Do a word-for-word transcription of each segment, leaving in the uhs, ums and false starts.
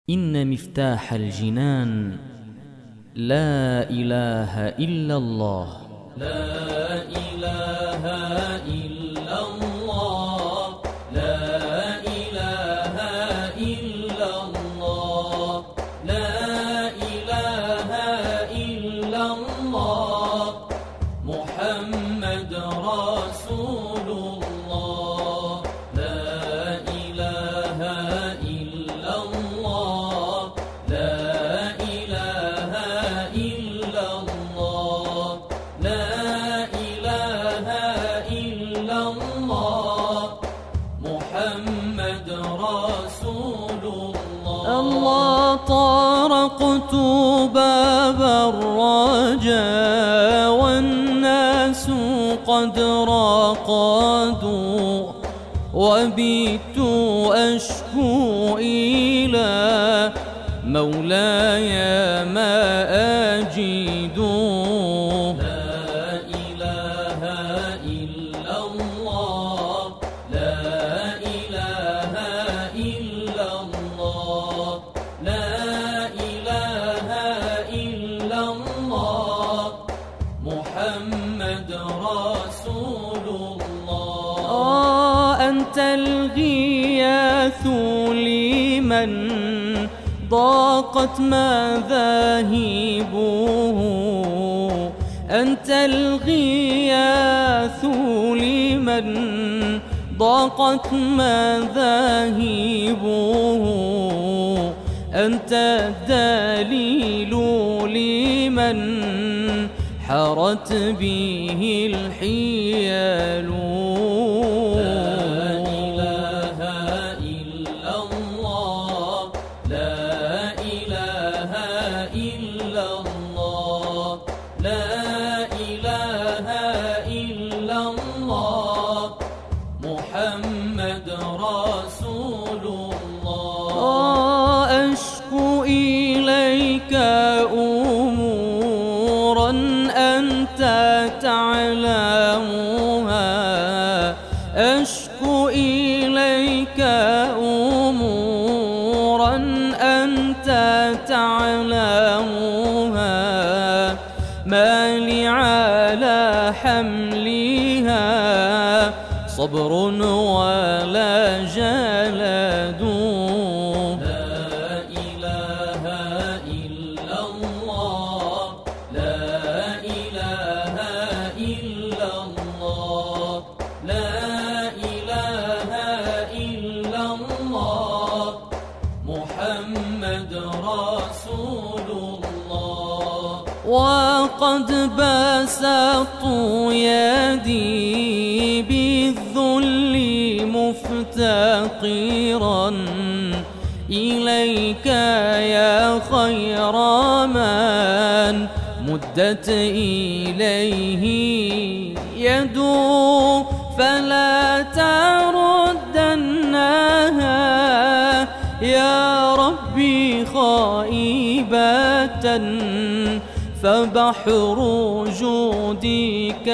إن مفتاح الجنان لا إله إلا الله. لا إله إلا الله. لا إله إلا الله. لا إله إلا الله. محمد رسول الله. لا إله إلا الله. لا إله إلا الله. لا إله إلا الله. محمد رسول الله. الله طرقت باب الرجاء والناس قد راقدوا، وبت أشكو إلى مولاي ما أجد. لا إله إلا الله. لا إله إلا الله. لا إله إلا الله. محمد رسول الله. آه أنت الغياث لمن ضاقت مذاهبه. أنت الغياث لمن ضاقت مذاهبه. أنت الدليل لمن حرت به الحيال. محمد رسول الله. أشكو إليك أمورا أنت تعلمها. أشكو إليك أمورا أنت تعلمها. ما لي على حملها صبر ولا جلد. لا إله إلا الله. لا إله إلا الله. لا إله إلا الله. محمد رسول الله. وقد بسطت يدي بالذل مفتقرا إليك يا خير من مدت إليه يد. فلا تردنها يا ربي خائبة، فبحر جودك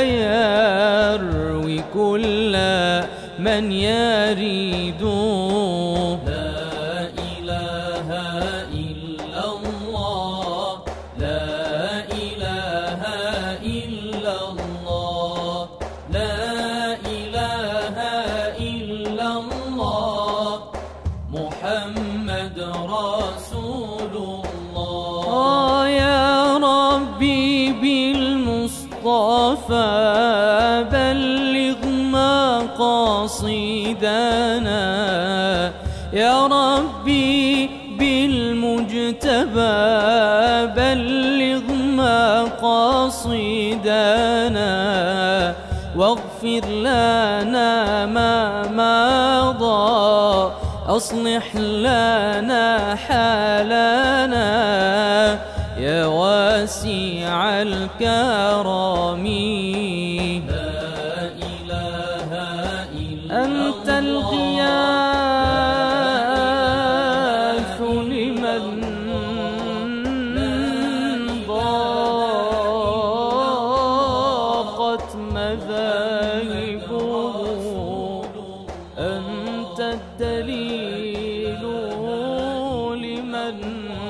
يروي كل من يريد. لا إله إلا الله. لا إله إلا الله. لا إله إلا الله. محمد رسول الله. آه يا ربي بالمصطفى بلغ مقاصدنا. يا ربي بالمجتبى بلغ مقاصدنا. واغفر لنا ما مضى، أصلح لنا حالنا يا واسع الكرم. لا إله إلا أنت الغياث لمن ضاقت مذاهبه. أنت الدليل الله